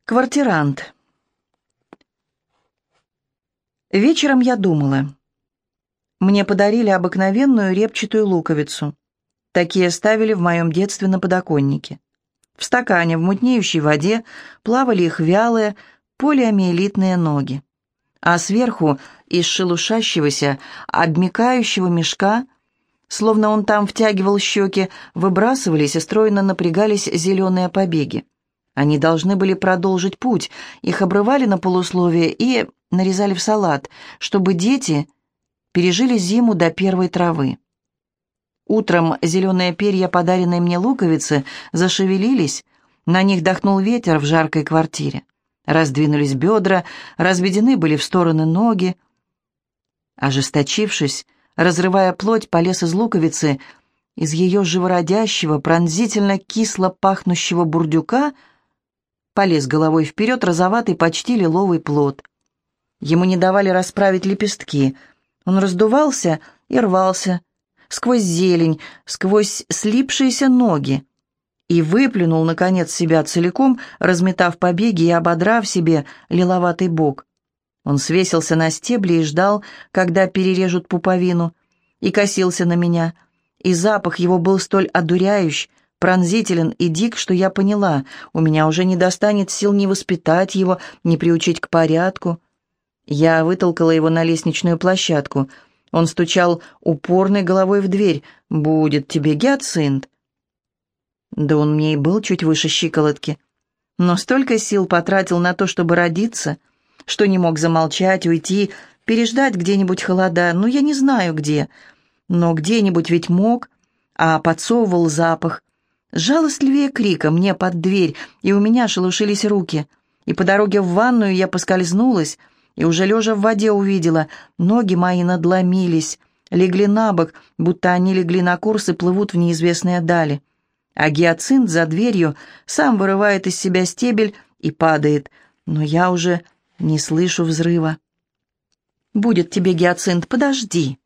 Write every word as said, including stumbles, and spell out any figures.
Квартирант. Вечером я думала. Мне подарили обыкновенную репчатую луковицу. Такие ставили в моем детстве на подоконнике. В стакане в мутнеющей воде плавали их вялые полиомиелитные ноги. А сверху из шелушащегося, обмякающего мешка, словно он там втягивал щеки, выбрасывались и стройно напрягались зеленые побеги. Они должны были продолжить путь, их обрывали на полусловие и нарезали в салат, чтобы дети пережили зиму до первой травы. Утром зеленые перья, подаренные мне луковицы, зашевелились, на них дохнул ветер в жаркой квартире. Раздвинулись бедра, разведены были в стороны ноги. Ожесточившись, разрывая плоть, полез из луковицы, из ее живородящего, пронзительно кисло пахнущего бурдюка, полез головой вперед розоватый, почти лиловый плод. Ему не давали расправить лепестки. Он раздувался и рвался сквозь зелень, сквозь слипшиеся ноги, и выплюнул, наконец, себя целиком, разметав побеги и ободрав себе лиловатый бок. Он свесился на стебли и ждал, когда перережут пуповину, и косился на меня, и запах его был столь одуряющий, пронзителен и дик, что я поняла, у меня уже не достанет сил ни воспитать его, ни приучить к порядку. Я вытолкала его на лестничную площадку. Он стучал упорной головой в дверь. «Будет тебе гиацинт». Да он мне и был чуть выше щиколотки. Но столько сил потратил на то, чтобы родиться, что не мог замолчать, уйти, переждать где-нибудь холода. Ну, я не знаю где, но где-нибудь ведь мог, а подсовывал запах. Жалостливее крика мне под дверь, и у меня шелушились руки. И по дороге в ванную я поскользнулась, и уже лежа в воде увидела, ноги мои надломились, легли на бок, будто они легли на курс и плывут в неизвестные дали. А гиацинт за дверью сам вырывает из себя стебель и падает, но я уже не слышу взрыва. «Будет тебе гиацинт, подожди!»